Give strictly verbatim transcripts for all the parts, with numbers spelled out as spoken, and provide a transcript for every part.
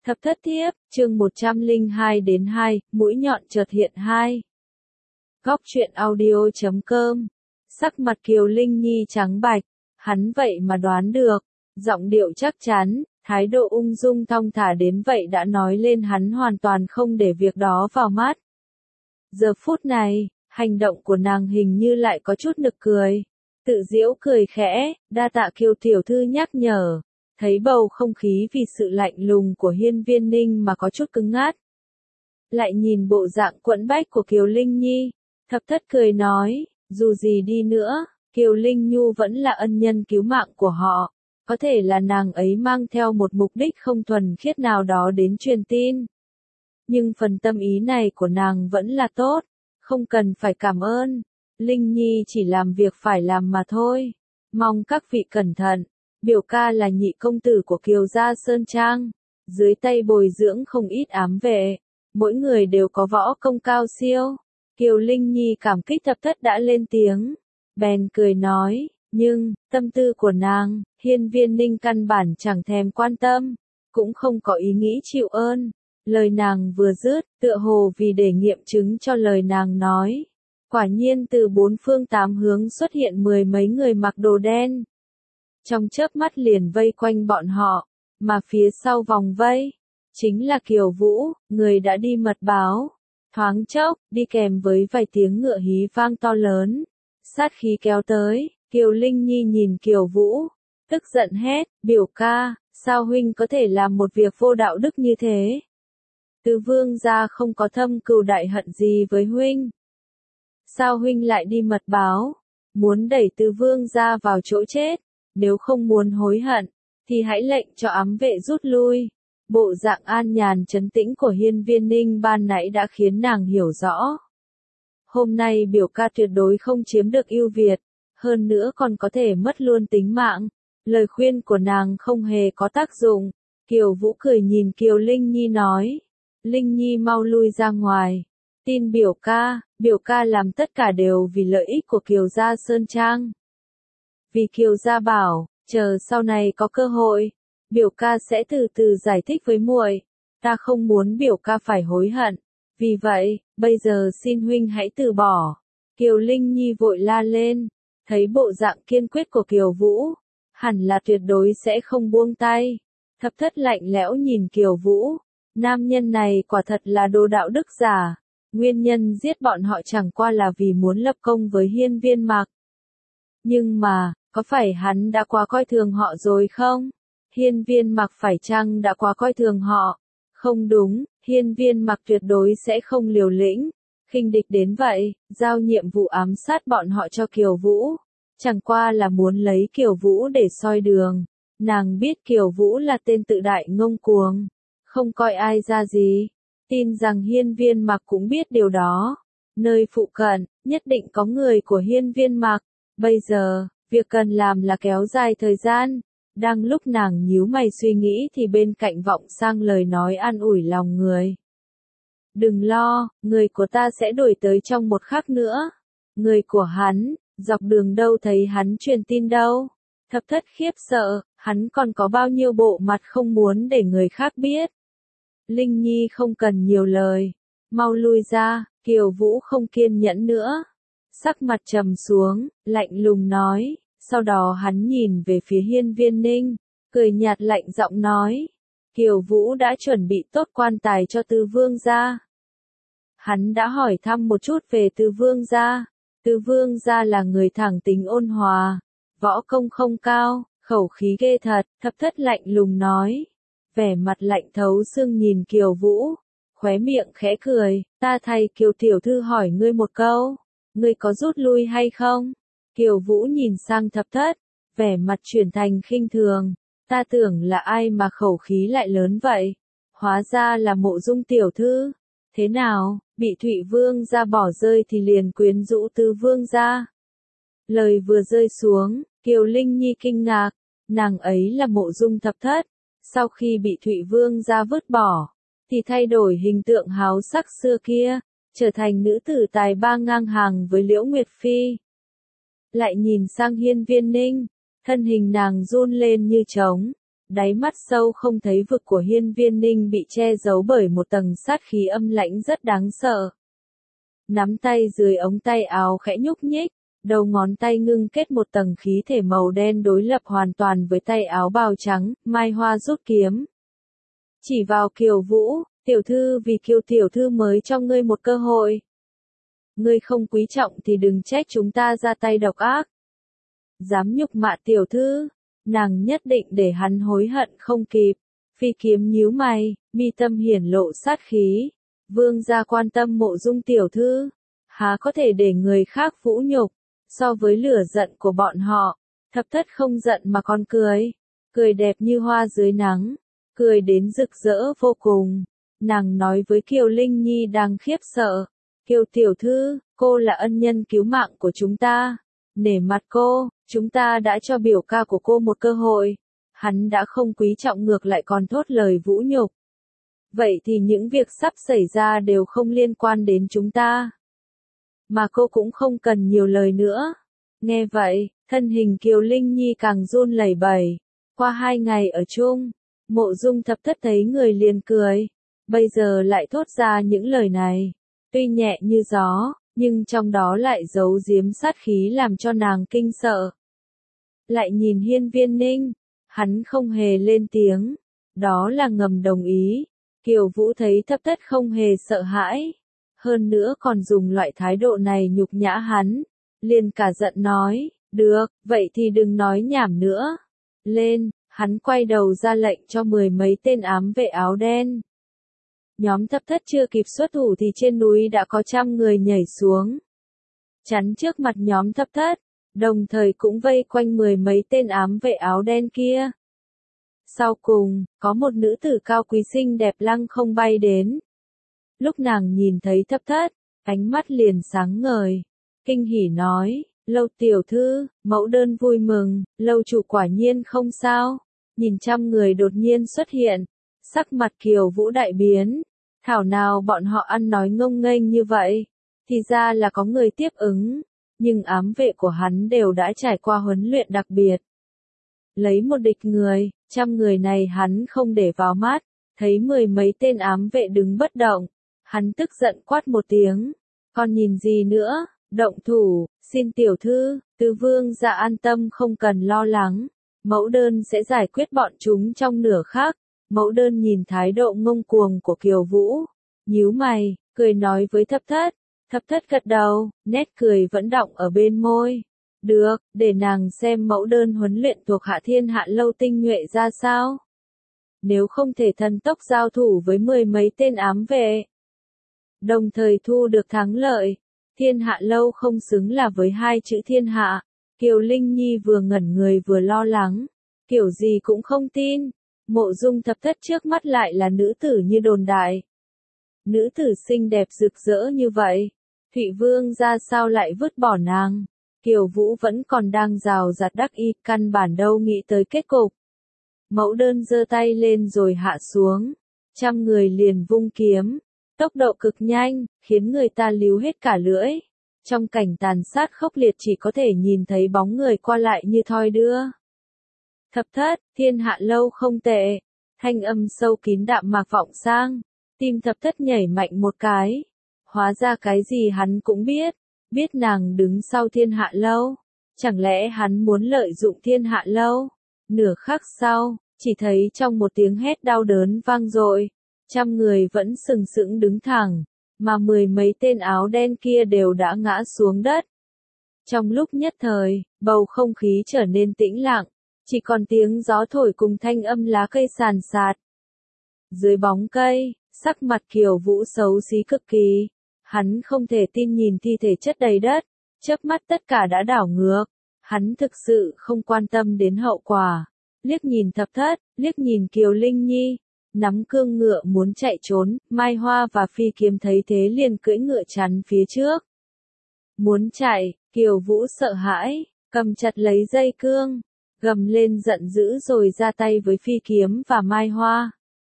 Thập thất thiếp, chương một trăm lẻ hai đến hai, mũi nhọn chợt hiện hai. Góc truyện audio chấm com. Sắc mặt Kiều Linh Nhi trắng bạch, hắn vậy mà đoán được, giọng điệu chắc chắn, thái độ ung dung thong thả đến vậy đã nói lên hắn hoàn toàn không để việc đó vào mắt. Giờ phút này, hành động của nàng hình như lại có chút nực cười, tự giễu cười khẽ, đa tạ Kiều tiểu thư nhắc nhở. Thấy bầu không khí vì sự lạnh lùng của Hiên Viên Ninh mà có chút cứng ngắt. Lại nhìn bộ dạng quẫn bách của Kiều Linh Nhi, thập thất cười nói, dù gì đi nữa, Kiều Linh Nhu vẫn là ân nhân cứu mạng của họ, có thể là nàng ấy mang theo một mục đích không thuần khiết nào đó đến truyền tin. Nhưng phần tâm ý này của nàng vẫn là tốt, không cần phải cảm ơn, Linh Nhi chỉ làm việc phải làm mà thôi, mong các vị cẩn thận. Biểu ca là nhị công tử của Kiều gia Sơn Trang, dưới tay bồi dưỡng không ít ám vệ, mỗi người đều có võ công cao siêu. Kiều Linh Nhi cảm kích thập thất đã lên tiếng, bèn cười nói, nhưng, tâm tư của nàng, Hiên Viên Ninh căn bản chẳng thèm quan tâm, cũng không có ý nghĩ chịu ơn. Lời nàng vừa dứt, tựa hồ vì để nghiệm chứng cho lời nàng nói. Quả nhiên từ bốn phương tám hướng xuất hiện mười mấy người mặc đồ đen. Trong chớp mắt liền vây quanh bọn họ, mà phía sau vòng vây, chính là Kiều Vũ, người đã đi mật báo. Thoáng chốc, đi kèm với vài tiếng ngựa hí vang to lớn, sát khí kéo tới, Kiều Linh Nhi nhìn Kiều Vũ, tức giận hét, biểu ca, sao huynh có thể làm một việc vô đạo đức như thế? Tứ vương gia không có thâm cừu đại hận gì với huynh. Sao huynh lại đi mật báo, muốn đẩy tứ vương gia vào chỗ chết? Nếu không muốn hối hận, thì hãy lệnh cho ám vệ rút lui. Bộ dạng an nhàn trấn tĩnh của Hiên Viên Ninh ban nãy đã khiến nàng hiểu rõ. Hôm nay biểu ca tuyệt đối không chiếm được ưu việt, hơn nữa còn có thể mất luôn tính mạng. Lời khuyên của nàng không hề có tác dụng. Kiều Vũ cười nhìn Kiều Linh Nhi nói. Linh Nhi mau lui ra ngoài. Tin biểu ca, biểu ca làm tất cả đều vì lợi ích của Kiều gia Sơn Trang. Vì Kiều gia bảo, chờ sau này có cơ hội, biểu ca sẽ từ từ giải thích với muội. Ta không muốn biểu ca phải hối hận. Vì vậy, bây giờ xin huynh hãy từ bỏ. Kiều Linh Nhi vội la lên, thấy bộ dạng kiên quyết của Kiều Vũ, hẳn là tuyệt đối sẽ không buông tay. Thập thất lạnh lẽo nhìn Kiều Vũ, nam nhân này quả thật là đồ đạo đức giả. Nguyên nhân giết bọn họ chẳng qua là vì muốn lập công với Hiên Viên Mặc. Nhưng mà, có phải hắn đã quá coi thường họ rồi không? Hiên Viên Mặc phải chăng đã quá coi thường họ? Không đúng, Hiên Viên Mặc tuyệt đối sẽ không liều lĩnh, khinh địch đến vậy, giao nhiệm vụ ám sát bọn họ cho Kiều Vũ. Chẳng qua là muốn lấy Kiều Vũ để soi đường. Nàng biết Kiều Vũ là tên tự đại ngông cuồng, không coi ai ra gì. Tin rằng Hiên Viên Mặc cũng biết điều đó. Nơi phụ cận, nhất định có người của Hiên Viên Mặc. Bây giờ, việc cần làm là kéo dài thời gian. Đang lúc nàng nhíu mày suy nghĩ thì bên cạnh vọng sang lời nói an ủi lòng người. Đừng lo, người của ta sẽ đuổi tới trong một khắc nữa. Người của hắn, dọc đường đâu thấy hắn truyền tin đâu. Thập thất khiếp sợ, hắn còn có bao nhiêu bộ mặt không muốn để người khác biết. Linh Nhi không cần nhiều lời, mau lui ra, Kiều Vũ không kiên nhẫn nữa. Sắc mặt trầm xuống, lạnh lùng nói, sau đó hắn nhìn về phía Hiên Viên Ninh, cười nhạt lạnh giọng nói, Kiều Vũ đã chuẩn bị tốt quan tài cho Tứ Vương gia. Hắn đã hỏi thăm một chút về Tứ Vương gia, Tứ Vương gia là người thẳng tính ôn hòa, võ công không cao, khẩu khí ghê thật, thập thất lạnh lùng nói, vẻ mặt lạnh thấu xương nhìn Kiều Vũ, khóe miệng khẽ cười, ta thay Kiều tiểu thư hỏi ngươi một câu. Ngươi có rút lui hay không? Kiều Vũ nhìn sang thập thất, vẻ mặt chuyển thành khinh thường. Ta tưởng là ai mà khẩu khí lại lớn vậy? Hóa ra là Mộ Dung tiểu thư. Thế nào, bị Thụy Vương gia bỏ rơi thì liền quyến rũ Tứ Vương gia. Lời vừa rơi xuống, Kiều Linh Nhi kinh ngạc. Nàng ấy là Mộ Dung thập thất. Sau khi bị Thụy Vương gia vứt bỏ, thì thay đổi hình tượng háo sắc xưa kia. Trở thành nữ tử tài ba ngang hàng với Liễu Nguyệt Phi. Lại nhìn sang Hiên Viên Ninh, thân hình nàng run lên như trống, Đáy mắt sâu không thấy vực của Hiên Viên Ninh bị che giấu bởi một tầng sát khí âm lãnh rất đáng sợ. Nắm tay dưới ống tay áo khẽ nhúc nhích, đầu ngón tay ngưng kết một tầng khí thể màu đen đối lập hoàn toàn với tay áo bào trắng, Mai Hoa rút kiếm. Chỉ vào Kiều Vũ, tiểu thư vì Kiều tiểu thư mới cho ngươi một cơ hội. Ngươi không quý trọng thì đừng trách chúng ta ra tay độc ác. Dám nhục mạ tiểu thư, nàng nhất định để hắn hối hận không kịp. Phi Kiếm nhíu mày, mi tâm hiển lộ sát khí. Vương gia quan tâm Mộ Dung tiểu thư, há có thể để người khác vũ nhục. So với lửa giận của bọn họ, Thập Thất không giận mà còn cười, cười đẹp như hoa dưới nắng, cười đến rực rỡ vô cùng. Nàng nói với Kiều Linh Nhi đang khiếp sợ, Kiều tiểu thư, cô là ân nhân cứu mạng của chúng ta, nể mặt cô, chúng ta đã cho biểu ca của cô một cơ hội, hắn đã không quý trọng ngược lại còn thốt lời vũ nhục. Vậy thì những việc sắp xảy ra đều không liên quan đến chúng ta. Mà cô cũng không cần nhiều lời nữa. Nghe vậy, thân hình Kiều Linh Nhi càng run lẩy bẩy. Qua hai ngày ở chung, Mộ Dung Thập Thất thấy người liền cười. Bây giờ lại thốt ra những lời này. Tuy nhẹ như gió, nhưng trong đó lại giấu giếm sát khí làm cho nàng kinh sợ. Lại nhìn Hiên Viên Ninh, hắn không hề lên tiếng. Đó là ngầm đồng ý. Kiều Vũ thấy Thập Thất không hề sợ hãi. Hơn nữa còn dùng loại thái độ này nhục nhã hắn, liền cả giận nói, được, vậy thì đừng nói nhảm nữa. Lên, hắn quay đầu ra lệnh cho mười mấy tên ám vệ áo đen. Nhóm Thập Thất chưa kịp xuất thủ thì trên núi đã có trăm người nhảy xuống. Chắn trước mặt nhóm Thập Thất, đồng thời cũng vây quanh mười mấy tên ám vệ áo đen kia. Sau cùng, có một nữ tử cao quý xinh đẹp lăng không bay đến. Lúc nàng nhìn thấy Thập Thất, ánh mắt liền sáng ngời, kinh hỉ nói, Lâu tiểu thư, mẫu đơn vui mừng, Lâu chủ quả nhiên không sao. Nhìn trăm người đột nhiên xuất hiện, sắc mặt Kiều Vũ đại biến, thảo nào bọn họ ăn nói ngông nghênh như vậy, thì ra là có người tiếp ứng, nhưng ám vệ của hắn đều đã trải qua huấn luyện đặc biệt. Lấy một địch người, trăm người này hắn không để vào mắt, thấy mười mấy tên ám vệ đứng bất động. Hắn tức giận quát một tiếng, còn nhìn gì nữa, động thủ, xin tiểu thư, Tứ vương gia an tâm không cần lo lắng, mẫu đơn sẽ giải quyết bọn chúng trong nửa khắc. Mẫu đơn nhìn thái độ ngông cuồng của Kiều Vũ, nhíu mày, cười nói với Thập Thất. Thập Thất gật đầu, nét cười vẫn đọng ở bên môi. Được, để nàng xem mẫu đơn huấn luyện thuộc hạ Thiên Hạ Lâu tinh nhuệ ra sao. Nếu không thể thần tốc giao thủ với mười mấy tên ám vệ, đồng thời thu được thắng lợi, Thiên Hạ Lâu không xứng là với hai chữ thiên hạ. Kiều Linh Nhi vừa ngẩn người vừa lo lắng, kiểu gì cũng không tin, Mộ Dung Thập Thất trước mắt lại là nữ tử như đồn đại. Nữ tử xinh đẹp rực rỡ như vậy, Thụy Vương ra sao lại vứt bỏ nàng. Kiều Vũ vẫn còn đang rào rạt đắc ý, căn bản đâu nghĩ tới kết cục. Mẫu đơn giơ tay lên rồi hạ xuống, trăm người liền vung kiếm, tốc độ cực nhanh, khiến người ta líu hết cả lưỡi. Trong cảnh tàn sát khốc liệt chỉ có thể nhìn thấy bóng người qua lại như thoi đưa. Thập Thất, Thiên Hạ Lâu không tệ, thanh âm sâu kín đạm mạc vọng sang, tim Thập Thất nhảy mạnh một cái. Hóa ra cái gì hắn cũng biết, biết nàng đứng sau Thiên Hạ Lâu, chẳng lẽ hắn muốn lợi dụng Thiên Hạ Lâu. Nửa khắc sau, chỉ thấy trong một tiếng hét đau đớn vang dội, trăm người vẫn sừng sững đứng thẳng, mà mười mấy tên áo đen kia đều đã ngã xuống đất. Trong lúc nhất thời, bầu không khí trở nên tĩnh lặng, chỉ còn tiếng gió thổi cùng thanh âm lá cây sàn sạt. Dưới bóng cây, sắc mặt Kiều Vũ xấu xí cực kỳ, hắn không thể tin nhìn thi thể chất đầy đất, chớp mắt tất cả đã đảo ngược, hắn thực sự không quan tâm đến hậu quả. Liếc nhìn Thập Thất, liếc nhìn Kiều Linh Nhi, nắm cương ngựa muốn chạy trốn, Mai Hoa và Phi Kiếm thấy thế liền cưỡi ngựa chắn phía trước. Muốn chạy, Kiều Vũ sợ hãi, cầm chặt lấy dây cương, gầm lên giận dữ rồi ra tay với Phi Kiếm và Mai Hoa.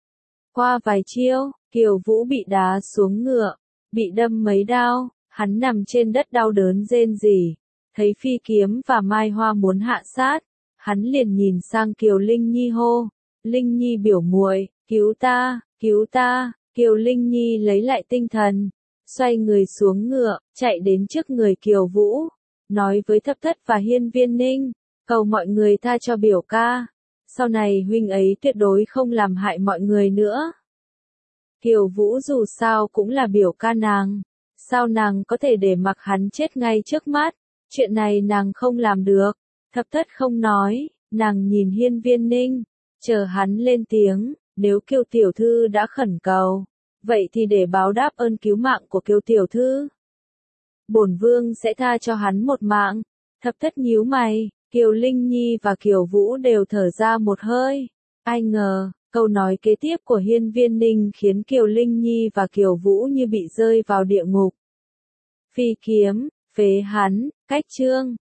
Qua vài chiêu, Kiều Vũ bị đá xuống ngựa, bị đâm mấy đao, hắn nằm trên đất đau đớn rên rỉ, thấy Phi Kiếm và Mai Hoa muốn hạ sát, hắn liền nhìn sang Kiều Linh Nhi hô, Linh Nhi biểu muội, cứu ta, cứu ta. Kiều Linh Nhi lấy lại tinh thần, xoay người xuống ngựa, chạy đến trước người Kiều Vũ, nói với Thập Thất và Hiên Viên Ninh, cầu mọi người tha cho biểu ca, sau này huynh ấy tuyệt đối không làm hại mọi người nữa. Kiều Vũ dù sao cũng là biểu ca nàng, sao nàng có thể để mặc hắn chết ngay trước mắt, chuyện này nàng không làm được. Thập Thất không nói, nàng nhìn Hiên Viên Ninh, chờ hắn lên tiếng, nếu Kiều tiểu thư đã khẩn cầu, vậy thì để báo đáp ơn cứu mạng của Kiều tiểu thư, bổn vương sẽ tha cho hắn một mạng. Thập Thất nhíu mày, Kiều Linh Nhi và Kiều Vũ đều thở ra một hơi. Ai ngờ, câu nói kế tiếp của Hiên Viên Ninh khiến Kiều Linh Nhi và Kiều Vũ như bị rơi vào địa ngục. Phi kiếm, phế hắn, cách chương.